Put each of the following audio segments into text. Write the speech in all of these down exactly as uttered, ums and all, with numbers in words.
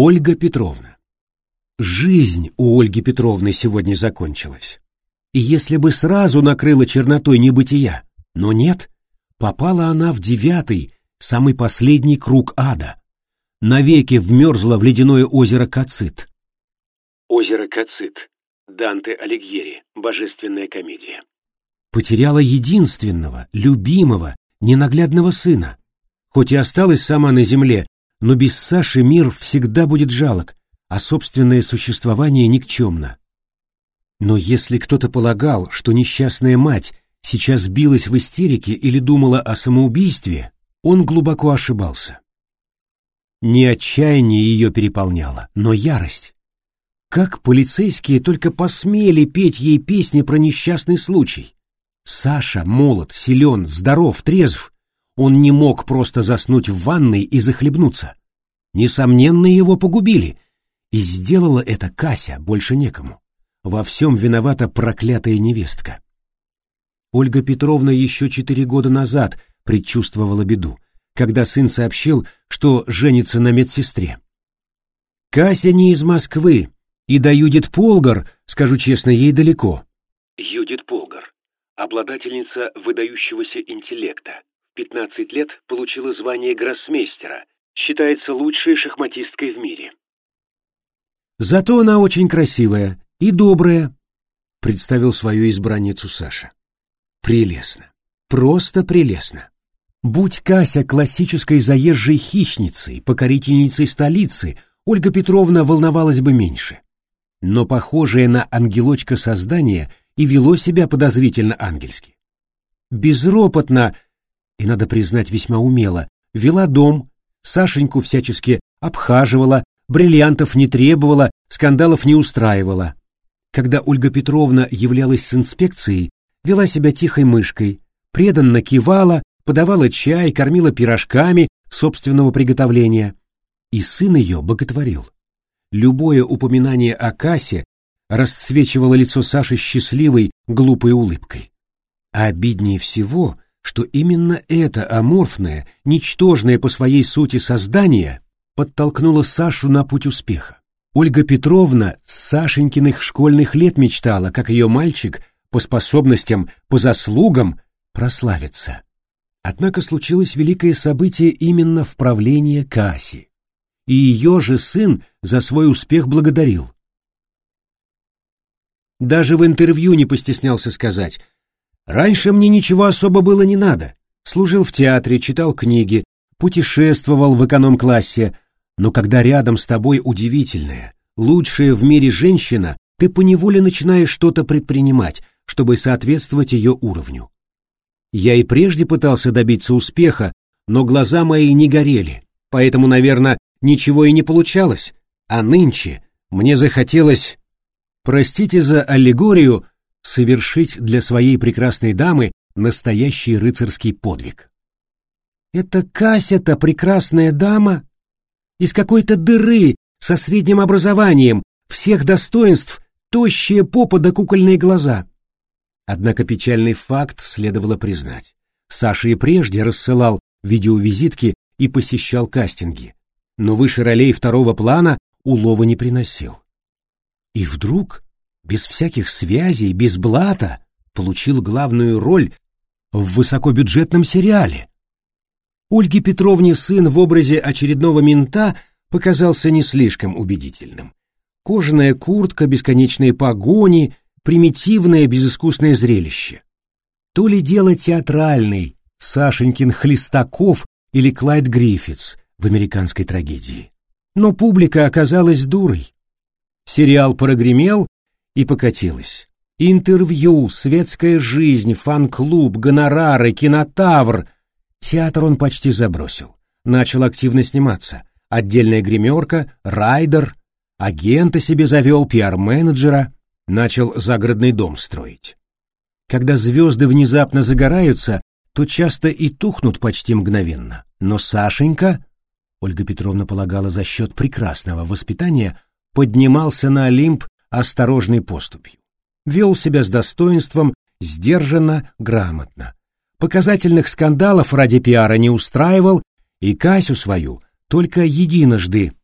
Ольга Петровна. Жизнь у Ольги Петровны сегодня закончилась. И если бы сразу накрыла чернотой небытия, но нет, попала она в девятый, самый последний круг ада. Навеки вмерзла в ледяное озеро Кацит. Озеро Кацит. Данте Алигьери. Божественная комедия. Потеряла единственного, любимого, ненаглядного сына. Хоть и осталась сама на земле, но без Саши мир всегда будет жалок, а собственное существование никчемно. Но если кто-то полагал, что несчастная мать сейчас билась в истерике или думала о самоубийстве, он глубоко ошибался. Не отчаяние ее переполняло, но ярость. Как полицейские только посмели петь ей песни про несчастный случай? Саша молод, силен, здоров, трезв. Он не мог просто заснуть в ванной и захлебнуться. Несомненно, его погубили. И сделала это Кася, больше некому. Во всем виновата проклятая невестка. Ольга Петровна еще четыре года назад предчувствовала беду, когда сын сообщил, что женится на медсестре. Кася не из Москвы, и до Юдит Полгар, скажу честно, ей далеко. Юдит Полгар, обладательница выдающегося интеллекта, в пятнадцать лет получила звание гроссмейстера, считается лучшей шахматисткой в мире. Зато она очень красивая и добрая, представил свою избранницу Саша. Прелестно, просто прелестно. Будь Кася классической заезжей хищницей, покорительницей столицы, Ольга Петровна волновалась бы меньше. Но похожее на ангелочка создание и вело себя подозрительно ангельски. Безропотно, и, надо признать, весьма умело, вела дом, Сашеньку всячески обхаживала, бриллиантов не требовала, скандалов не устраивала. Когда Ольга Петровна являлась с инспекцией, вела себя тихой мышкой, преданно кивала, подавала чай, кормила пирожками собственного приготовления. И сын ее боготворил. Любое упоминание о Касе расцвечивало лицо Саши счастливой, глупой улыбкой. А обиднее всего, что именно это аморфное, ничтожное по своей сути создание подтолкнуло Сашу на путь успеха. Ольга Петровна с Сашенькиных школьных лет мечтала, как ее мальчик, по способностям, по заслугам прославиться. Однако случилось великое событие именно в правлении Каси. И ее же сын за свой успех благодарил. Даже в интервью не постеснялся сказать: «Раньше мне ничего особо было не надо. Служил в театре, читал книги, путешествовал в эконом-классе, но когда рядом с тобой удивительная, лучшая в мире женщина, ты поневоле начинаешь что-то предпринимать, чтобы соответствовать ее уровню. Я и прежде пытался добиться успеха, но глаза мои не горели, поэтому, наверное, ничего и не получалось, а нынче мне захотелось, простите за аллегорию, совершить для своей прекрасной дамы настоящий рыцарский подвиг». Это Кася-то прекрасная дама? Из какой-то дыры со средним образованием, всех достоинств, тощая попа да кукольные глаза. Однако печальный факт следовало признать. Саша и прежде рассылал видеовизитки и посещал кастинги, но выше ролей второго плана улова не приносил. И вдруг, без всяких связей, без блата, получил главную роль в высокобюджетном сериале. Ольге Петровне сын в образе очередного мента показался не слишком убедительным. Кожаная куртка, бесконечные погони, примитивное безыскусное зрелище. То ли дело театральный, Сашенькин Хлестаков или Клайд Гриффитс в американской трагедии. Но публика оказалась дурой. Сериал прогремел и покатилось. Интервью, светская жизнь, фан-клуб, гонорары, кинотавр. Театр он почти забросил. Начал активно сниматься. Отдельная гримерка, райдер, агента себе завел, пиар-менеджера. Начал загородный дом строить. Когда звезды внезапно загораются, то часто и тухнут почти мгновенно. Но Сашенька, Ольга Петровна полагала за счет прекрасного воспитания, поднимался на Олимп осторожной поступью. Вел себя с достоинством, сдержанно, грамотно. Показательных скандалов ради пиара не устраивал, и Касю свою только единожды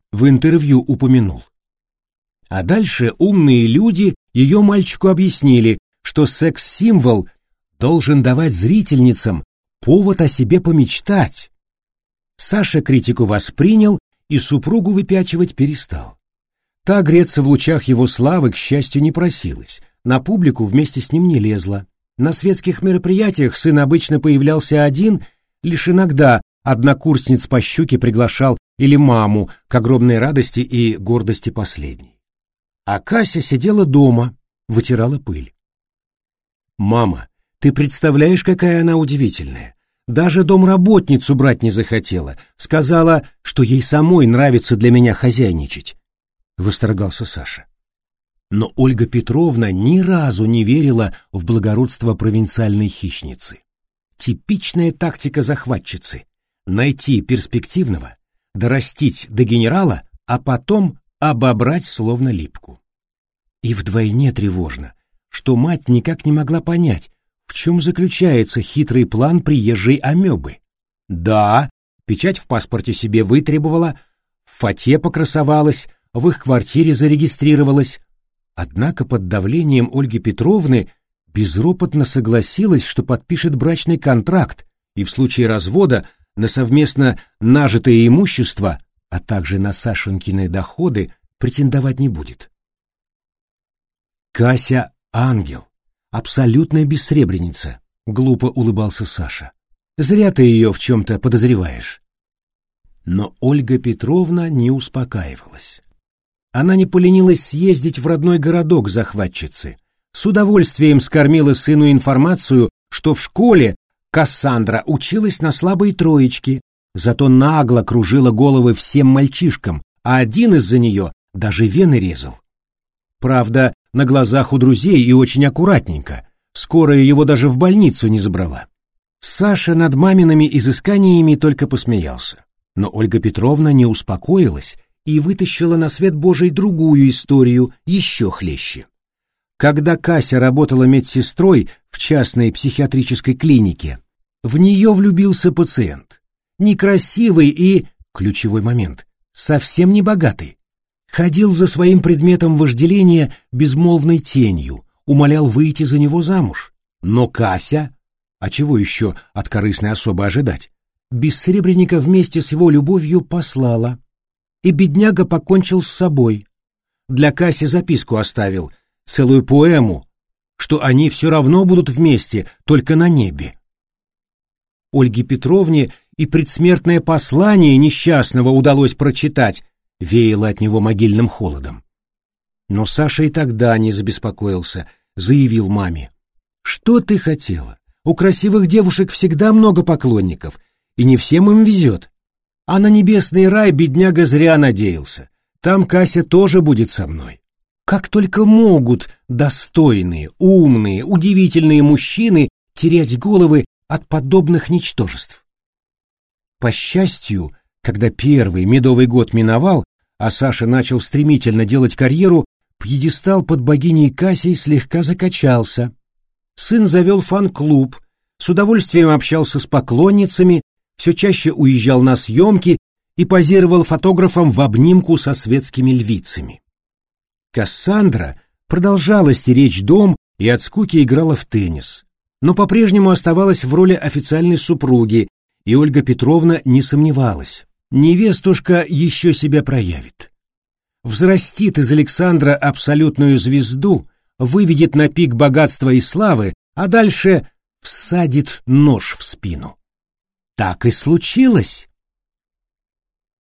в интервью упомянул. А дальше умные люди ее мальчику объяснили, что секс-символ должен давать зрительницам повод о себе помечтать. Саша критику воспринял и супругу выпячивать перестал. Та греться в лучах его славы, к счастью, не просилась, на публику вместе с ним не лезла. На светских мероприятиях сын обычно появлялся один, лишь иногда однокурсниц по щуке приглашал или маму к огромной радости и гордости последней. А Кася сидела дома, вытирала пыль. «Мама, ты представляешь, какая она удивительная? Даже домработницу брать не захотела, сказала, что ей самой нравится для меня хозяйничать», — восторгался Саша. Но Ольга Петровна ни разу не верила в благородство провинциальной хищницы. Типичная тактика захватчицы — найти перспективного, дорастить до генерала, а потом обобрать словно липку. И вдвойне тревожно, что мать никак не могла понять, в чем заключается хитрый план приезжей амебы. Да, печать в паспорте себе вытребовала, в фате покрасовалась, в их квартире зарегистрировалась, однако под давлением Ольги Петровны безропотно согласилась, что подпишет брачный контракт и в случае развода на совместно нажитое имущество, а также на Сашенькины доходы претендовать не будет. «Кася — ангел, абсолютная бессребреница», — глупо улыбался Саша. «Зря ты ее в чем-то подозреваешь». Но Ольга Петровна не успокаивалась. Она не поленилась съездить в родной городок захватчицы, с удовольствием скормила сыну информацию, что в школе Кассандра училась на слабой троечке, зато нагло кружила головы всем мальчишкам, а один из-за нее даже вены резал. Правда, на глазах у друзей и очень аккуратненько, скорая его даже в больницу не забрала. Саша над мамиными изысканиями только посмеялся, но Ольга Петровна не успокоилась и вытащила на свет Божий другую историю, еще хлеще. Когда Кася работала медсестрой в частной психиатрической клинике, в нее влюбился пациент. Некрасивый и, ключевой момент, совсем не богатый. Ходил за своим предметом вожделения безмолвной тенью, умолял выйти за него замуж. Но Кася, а чего еще от корыстной особы ожидать, бессребреника вместе с его любовью послала. И бедняга покончил с собой. Для Каси записку оставил, целую поэму, что они все равно будут вместе, только на небе. Ольге Петровне и предсмертное послание несчастного удалось прочитать, веяло от него могильным холодом. Но Саша и тогда не забеспокоился, заявил маме: «Что ты хотела? У красивых девушек всегда много поклонников, и не всем им везет. А на небесный рай бедняга зря надеялся. Там Кася тоже будет со мной». Как только могут достойные, умные, удивительные мужчины терять головы от подобных ничтожеств? По счастью, когда первый медовый год миновал, а Саша начал стремительно делать карьеру, пьедестал под богиней Кассией слегка закачался. Сын завел фан-клуб, с удовольствием общался с поклонницами, все чаще уезжал на съемки и позировал фотографом в обнимку со светскими львицами. Кассандра продолжала стеречь дом и от скуки играла в теннис, но по-прежнему оставалась в роли официальной супруги, и Ольга Петровна не сомневалась. Невестушка еще себя проявит. Взрастит из Александра абсолютную звезду, выведет на пик богатства и славы, а дальше всадит нож в спину. Так и случилось.